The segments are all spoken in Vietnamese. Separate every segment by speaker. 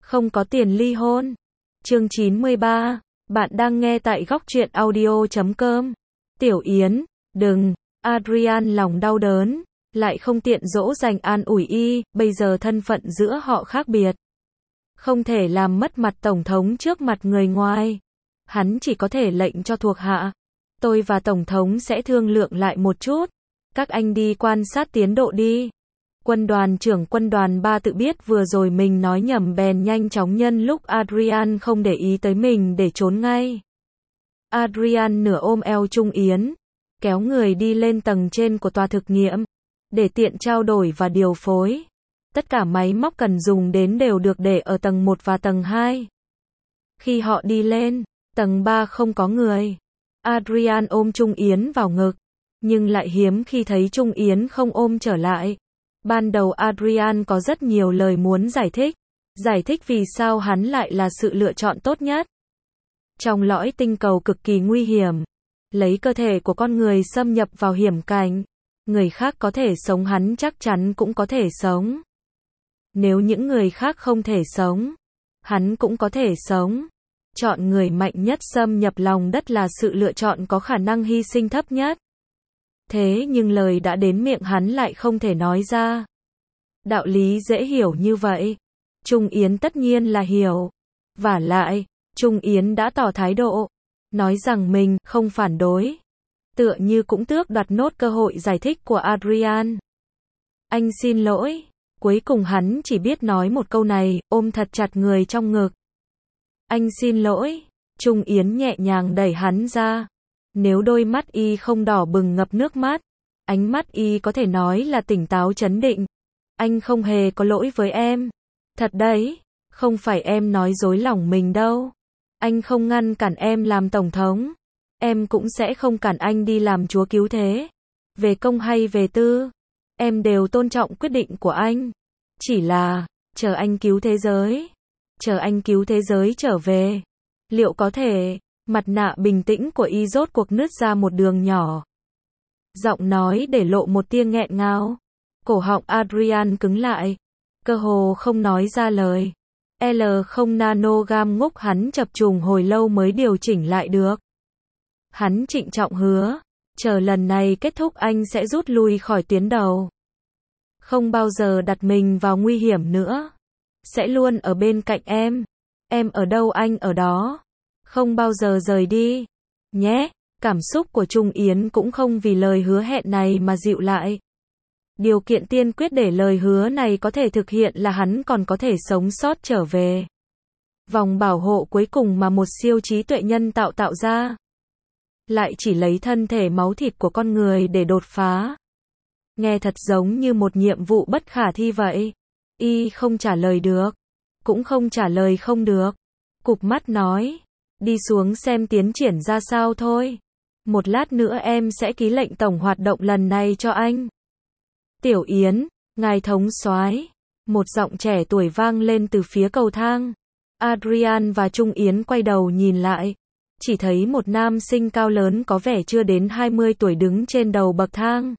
Speaker 1: Không có tiền ly hôn. Chương 93. Bạn đang nghe tại góc truyện audio.com. Tiểu Yến, đừng. Adrian lòng đau đớn, lại không tiện dỗ dành an ủi y, bây giờ thân phận giữa họ khác biệt. Không thể làm mất mặt Tổng thống trước mặt người ngoài. Hắn chỉ có thể lệnh cho thuộc hạ. Tôi và Tổng thống sẽ thương lượng lại một chút. Các anh đi quan sát tiến độ đi. Quân đoàn trưởng quân đoàn 3 tự biết vừa rồi mình nói nhầm bèn nhanh chóng nhân lúc Adrian không để ý tới mình để trốn ngay. Adrian nửa ôm eo Trung Yến, kéo người đi lên tầng trên của tòa thực nghiệm, để tiện trao đổi và điều phối. Tất cả máy móc cần dùng đến đều được để ở tầng 1 và tầng 2. Khi họ đi lên, tầng 3 không có người. Adrian ôm Trung Yến vào ngực, nhưng lại hiếm khi thấy Trung Yến không ôm trở lại. Ban đầu Adrian có rất nhiều lời muốn giải thích vì sao hắn lại là sự lựa chọn tốt nhất. Trong lõi tinh cầu cực kỳ nguy hiểm, lấy cơ thể của con người xâm nhập vào hiểm cảnh, người khác có thể sống hắn chắc chắn cũng có thể sống. Nếu những người khác không thể sống, hắn cũng có thể sống. Chọn người mạnh nhất xâm nhập lòng đất là sự lựa chọn có khả năng hy sinh thấp nhất. Thế nhưng lời đã đến miệng hắn lại không thể nói ra. Đạo lý dễ hiểu như vậy, Trung Yến tất nhiên là hiểu. Vả lại, Trung Yến đã tỏ thái độ, nói rằng mình không phản đối. Tựa như cũng tước đoạt nốt cơ hội giải thích của Adrian. Anh xin lỗi. Cuối cùng hắn chỉ biết nói một câu này, ôm thật chặt người trong ngực. Anh xin lỗi. Trung Yến nhẹ nhàng đẩy hắn ra. Nếu đôi mắt y không đỏ bừng ngập nước mắt, ánh mắt y có thể nói là tỉnh táo trấn định. Anh không hề có lỗi với em. Thật đấy, không phải em nói dối lòng mình đâu. Anh không ngăn cản em làm tổng thống. Em cũng sẽ không cản anh đi làm chúa cứu thế. Về công hay về tư, em đều tôn trọng quyết định của anh. Chỉ là, chờ anh cứu thế giới. Chờ anh cứu thế giới trở về. Liệu có thể? Mặt nạ bình tĩnh của y rốt cuộc nứt ra một đường nhỏ. Giọng nói để lộ một tia nghẹn ngào. Cổ họng Adrian cứng lại. Cơ hồ không nói ra lời. L0 nanogam ngốc hắn chập trùng hồi lâu mới điều chỉnh lại được. Hắn trịnh trọng hứa. Chờ lần này kết thúc anh sẽ rút lui khỏi tuyến đầu. Không bao giờ đặt mình vào nguy hiểm nữa. Sẽ luôn ở bên cạnh em. Em ở đâu anh ở đó. Không bao giờ rời đi. Nhé. Cảm xúc của Trung Yến cũng không vì lời hứa hẹn này mà dịu lại. Điều kiện tiên quyết để lời hứa này có thể thực hiện là hắn còn có thể sống sót trở về. Vòng bảo hộ cuối cùng mà một siêu trí tuệ nhân tạo ra. Lại chỉ lấy thân thể máu thịt của con người để đột phá. Nghe thật giống như một nhiệm vụ bất khả thi vậy. Y không trả lời được. Cũng không trả lời không được. Cụp mắt nói. Đi xuống xem tiến triển ra sao thôi. Một lát nữa em sẽ ký lệnh tổng hoạt động lần này cho anh. Tiểu Yến, ngài thống soái. Một giọng trẻ tuổi vang lên từ phía cầu thang. Adrian và Trung Yến quay đầu nhìn lại. Chỉ thấy một nam sinh cao lớn có vẻ chưa đến 20 tuổi đứng trên đầu bậc thang.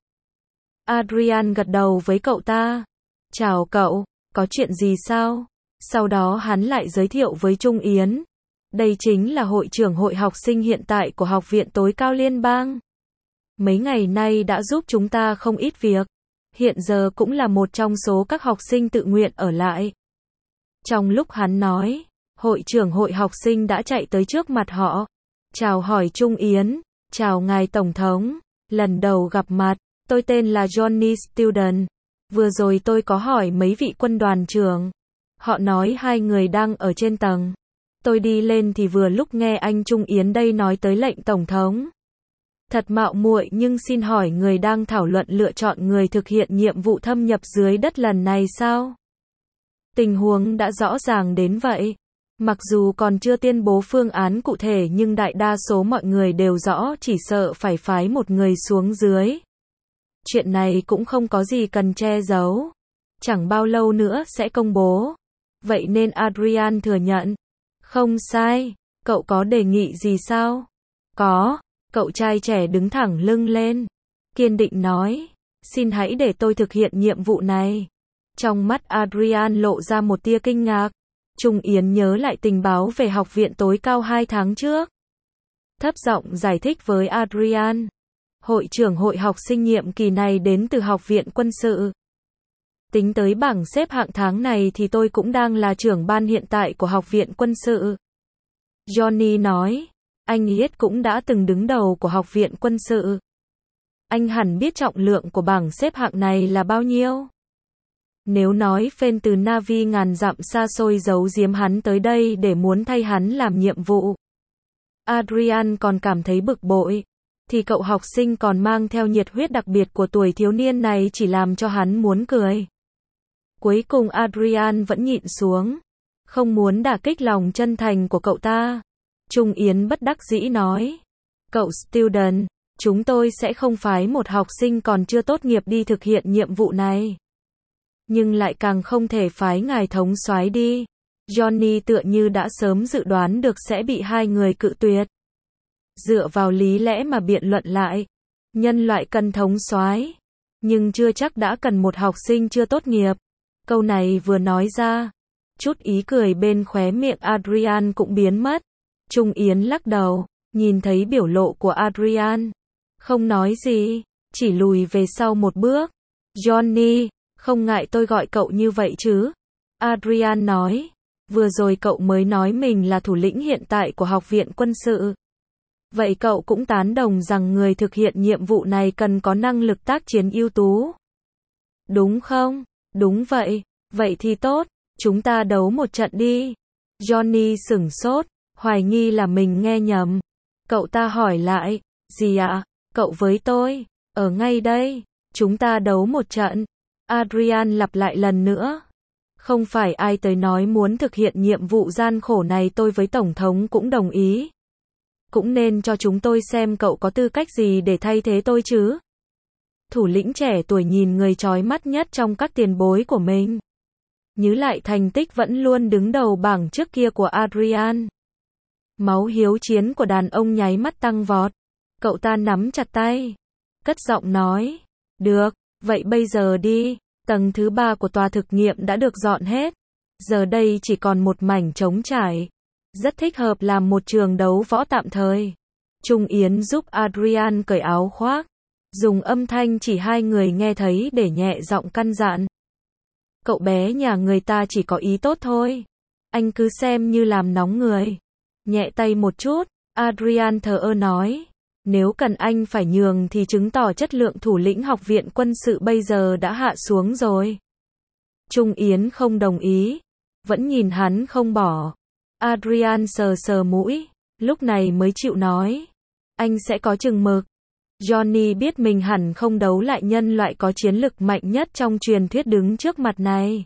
Speaker 1: Adrian gật đầu với cậu ta. Chào cậu, có chuyện gì sao? Sau đó hắn lại giới thiệu với Trung Yến. Đây chính là hội trưởng hội học sinh hiện tại của Học viện tối cao liên bang. Mấy ngày nay đã giúp chúng ta không ít việc. Hiện giờ cũng là một trong số các học sinh tự nguyện ở lại. Trong lúc hắn nói, hội trưởng hội học sinh đã chạy tới trước mặt họ. Chào hỏi Trung Yến. Chào ngài tổng thống. Lần đầu gặp mặt, tôi tên là Johnny Student. Vừa rồi tôi có hỏi mấy vị quân đoàn trưởng. Họ nói hai người đang ở trên tầng. Tôi đi lên thì vừa lúc nghe anh Trung Yến đây nói tới lệnh tổng thống. Thật mạo muội nhưng xin hỏi người đang thảo luận lựa chọn người thực hiện nhiệm vụ thâm nhập dưới đất lần này sao? Tình huống đã rõ ràng đến vậy. Mặc dù còn chưa tuyên bố phương án cụ thể nhưng đại đa số mọi người đều rõ chỉ sợ phải phái một người xuống dưới. Chuyện này cũng không có gì cần che giấu. Chẳng bao lâu nữa sẽ công bố. Vậy nên Adrian thừa nhận. Không sai. Cậu có đề nghị gì sao? Có. Cậu trai trẻ đứng thẳng lưng lên. Kiên định nói. Xin hãy để tôi thực hiện nhiệm vụ này. Trong mắt Adrian lộ ra một tia kinh ngạc. Trung Yến nhớ lại tình báo về học viện tối cao 2 tháng trước. Thấp giọng giải thích với Adrian. Hội trưởng hội học sinh nhiệm kỳ này đến từ học viện quân sự. Tính tới bảng xếp hạng tháng này thì tôi cũng đang là trưởng ban hiện tại của học viện quân sự. Johnny nói, anh Yết cũng đã từng đứng đầu của học viện quân sự. Anh hẳn biết trọng lượng của bảng xếp hạng này là bao nhiêu. Nếu nói phên từ Navi ngàn dặm xa xôi giấu giếm hắn tới đây để muốn thay hắn làm nhiệm vụ, Adrian còn cảm thấy bực bội, thì cậu học sinh còn mang theo nhiệt huyết đặc biệt của tuổi thiếu niên này chỉ làm cho hắn muốn cười. Cuối cùng Adrian vẫn nhịn xuống, không muốn đả kích lòng chân thành của cậu ta. Trung Yến bất đắc dĩ nói, cậu Student, chúng tôi sẽ không phái một học sinh còn chưa tốt nghiệp đi thực hiện nhiệm vụ này. Nhưng lại càng không thể phái ngài thống soái đi. Johnny tựa như đã sớm dự đoán được sẽ bị hai người cự tuyệt. Dựa vào lý lẽ mà biện luận lại, nhân loại cần thống soái, nhưng chưa chắc đã cần một học sinh chưa tốt nghiệp. Câu này vừa nói ra, chút ý cười bên khóe miệng Adrian cũng biến mất. Trung Yến lắc đầu, nhìn thấy biểu lộ của Adrian, không nói gì, chỉ lùi về sau một bước. Johnny, không ngại tôi gọi cậu như vậy chứ? Adrian nói, vừa rồi cậu mới nói mình là thủ lĩnh hiện tại của học viện quân sự. Vậy cậu cũng tán đồng rằng người thực hiện nhiệm vụ này cần có năng lực tác chiến ưu tú. Đúng không? Đúng vậy. Vậy thì tốt, chúng ta đấu một trận đi. Johnny sửng sốt, hoài nghi là mình nghe nhầm. Cậu ta hỏi lại, gì ạ? Cậu với tôi, ở ngay đây, chúng ta đấu một trận. Adrian lặp lại lần nữa. Không phải ai tới nói muốn thực hiện nhiệm vụ gian khổ này tôi với Tổng thống cũng đồng ý. Cũng nên cho chúng tôi xem cậu có tư cách gì để thay thế tôi chứ. Thủ lĩnh trẻ tuổi nhìn người chói mắt nhất trong các tiền bối của mình. Nhớ lại thành tích vẫn luôn đứng đầu bảng trước kia của Adrian. Máu hiếu chiến của đàn ông nháy mắt tăng vọt. Cậu ta nắm chặt tay, cất giọng nói, được, vậy bây giờ đi. Tầng thứ 3 của tòa thực nghiệm đã được dọn hết. Giờ đây chỉ còn một mảnh trống trải. Rất thích hợp làm một trường đấu võ tạm thời. Trung Yến giúp Adrian cởi áo khoác, dùng âm thanh chỉ hai người nghe thấy để nhẹ giọng căn dặn. Cậu bé nhà người ta chỉ có ý tốt thôi. Anh cứ xem như làm nóng người. Nhẹ tay một chút, Adrian thờ ơ nói. Nếu cần anh phải nhường thì chứng tỏ chất lượng thủ lĩnh học viện quân sự bây giờ đã hạ xuống rồi. Trung Yến không đồng ý, vẫn nhìn hắn không bỏ. Adrian sờ sờ mũi, lúc này mới chịu nói. Anh sẽ có chừng mực. Johnny biết mình hẳn không đấu lại nhân loại có chiến lực mạnh nhất trong truyền thuyết đứng trước mặt này.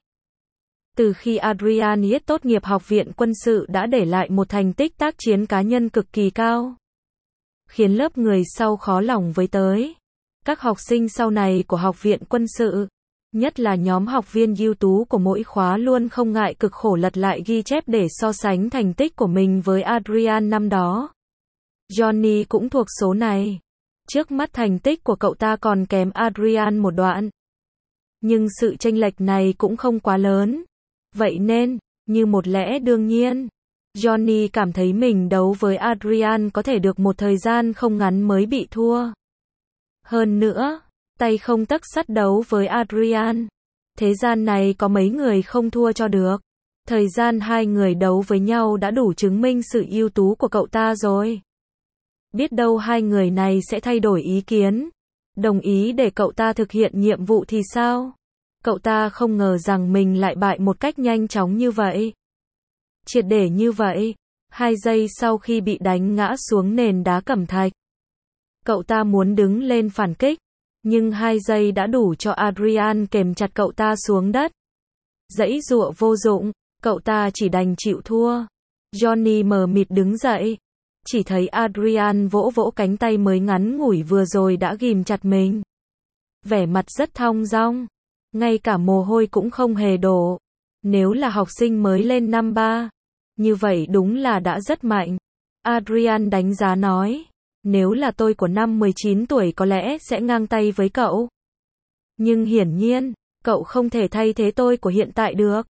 Speaker 1: Từ khi Adrian Yết tốt nghiệp học viện quân sự đã để lại một thành tích tác chiến cá nhân cực kỳ cao, khiến lớp người sau khó lòng với tới. Các học sinh sau này của học viện quân sự, nhất là nhóm học viên ưu tú của mỗi khóa luôn không ngại cực khổ lật lại ghi chép để so sánh thành tích của mình với Adrian năm đó. Johnny cũng thuộc số này. Trước mắt thành tích của cậu ta còn kém Adrian một đoạn. Nhưng sự chênh lệch này cũng không quá lớn. Vậy nên, như một lẽ đương nhiên, Johnny cảm thấy mình đấu với Adrian có thể được một thời gian không ngắn mới bị thua. Hơn nữa, tay không tấc sắt đấu với Adrian. Thế gian này có mấy người không thua cho được. Thời gian hai người đấu với nhau đã đủ chứng minh sự ưu tú của cậu ta rồi. Biết đâu hai người này sẽ thay đổi ý kiến, đồng ý để cậu ta thực hiện nhiệm vụ thì sao? Cậu ta không ngờ rằng mình lại bại một cách nhanh chóng như vậy. Triệt để như vậy, 2 giây sau khi bị đánh ngã xuống nền đá cẩm thạch. Cậu ta muốn đứng lên phản kích, nhưng 2 giây đã đủ cho Adrian kềm chặt cậu ta xuống đất. Giãy giụa vô dụng, cậu ta chỉ đành chịu thua. Johnny mờ mịt đứng dậy, chỉ thấy Adrian vỗ vỗ cánh tay mới ngắn ngủi vừa rồi đã ghìm chặt mình. Vẻ mặt rất thong dong, ngay cả mồ hôi cũng không hề đổ. Nếu là học sinh mới lên năm 3, như vậy đúng là đã rất mạnh. Adrian đánh giá nói, nếu là tôi của năm 19 tuổi có lẽ sẽ ngang tay với cậu. Nhưng hiển nhiên, cậu không thể thay thế tôi của hiện tại được.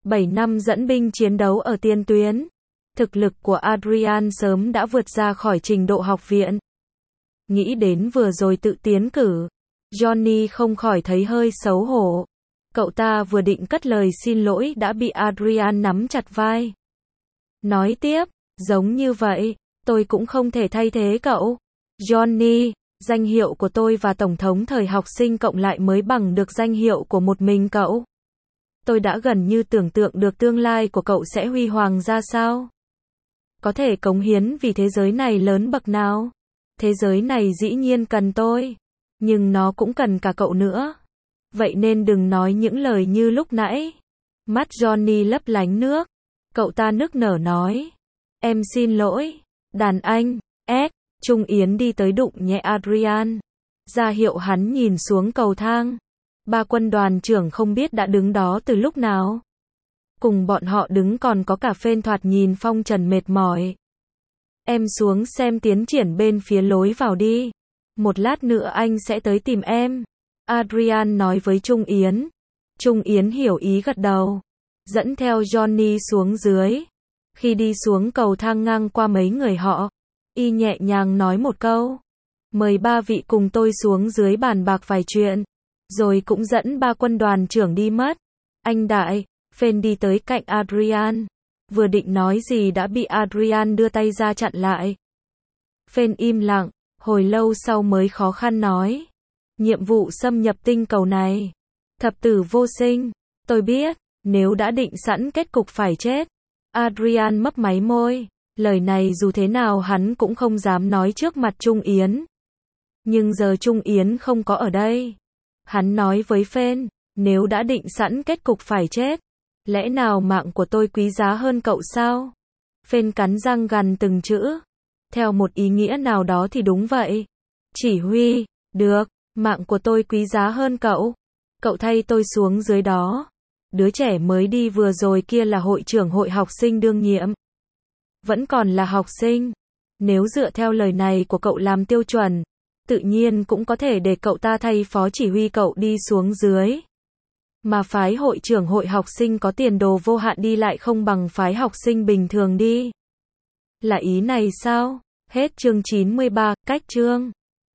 Speaker 1: 7 năm dẫn binh chiến đấu ở tiền tuyến. Thực lực của Adrian sớm đã vượt ra khỏi trình độ học viện. Nghĩ đến vừa rồi tự tiến cử, Johnny không khỏi thấy hơi xấu hổ. Cậu ta vừa định cất lời xin lỗi đã bị Adrian nắm chặt vai. Nói tiếp, giống như vậy, tôi cũng không thể thay thế cậu. Johnny, danh hiệu của tôi và Tổng thống thời học sinh cộng lại mới bằng được danh hiệu của một mình cậu. Tôi đã gần như tưởng tượng được tương lai của cậu sẽ huy hoàng ra sao. Có thể cống hiến vì thế giới này lớn bậc nào. Thế giới này dĩ nhiên cần tôi, nhưng nó cũng cần cả cậu nữa. Vậy nên đừng nói những lời như lúc nãy. Mắt Johnny lấp lánh nước. Cậu ta nức nở nói. Em xin lỗi. Đàn anh, Trung Yến đi tới đụng nhẹ Adrian. Ra hiệu hắn nhìn xuống cầu thang. Ba quân đoàn trưởng không biết đã đứng đó từ lúc nào. Cùng bọn họ đứng còn có cả Phên thoạt nhìn phong trần mệt mỏi. Em xuống xem tiến triển bên phía lối vào đi. Một lát nữa anh sẽ tới tìm em. Adrian nói với Trung Yến. Trung Yến hiểu ý gật đầu. Dẫn theo Johnny xuống dưới. Khi đi xuống cầu thang ngang qua mấy người họ, y nhẹ nhàng nói một câu. Mời ba vị cùng tôi xuống dưới bàn bạc vài chuyện. Rồi cũng dẫn ba quân đoàn trưởng đi mất. Anh đại, Phên đi tới cạnh Adrian. Vừa định nói gì đã bị Adrian đưa tay ra chặn lại. Phên im lặng, hồi lâu sau mới khó khăn nói. Nhiệm vụ xâm nhập tinh cầu này. Thập tử vô sinh. Tôi biết, nếu đã định sẵn kết cục phải chết. Adrian mấp máy môi. Lời này dù thế nào hắn cũng không dám nói trước mặt Trung Yến. Nhưng giờ Trung Yến không có ở đây. Hắn nói với Phên, nếu đã định sẵn kết cục phải chết, lẽ nào mạng của tôi quý giá hơn cậu sao? Phên cắn răng gằn từng chữ. Theo một ý nghĩa nào đó thì đúng vậy. Chỉ huy, được, mạng của tôi quý giá hơn cậu. Cậu thay tôi xuống dưới đó. Đứa trẻ mới đi vừa rồi kia là hội trưởng hội học sinh đương nhiệm. Vẫn còn là học sinh. Nếu dựa theo lời này của cậu làm tiêu chuẩn, tự nhiên cũng có thể để cậu ta thay phó chỉ huy cậu đi xuống dưới. Mà phái hội trưởng hội học sinh có tiền đồ vô hạn đi lại không bằng phái học sinh bình thường đi. Là ý này sao? Hết chương 93, cách chương.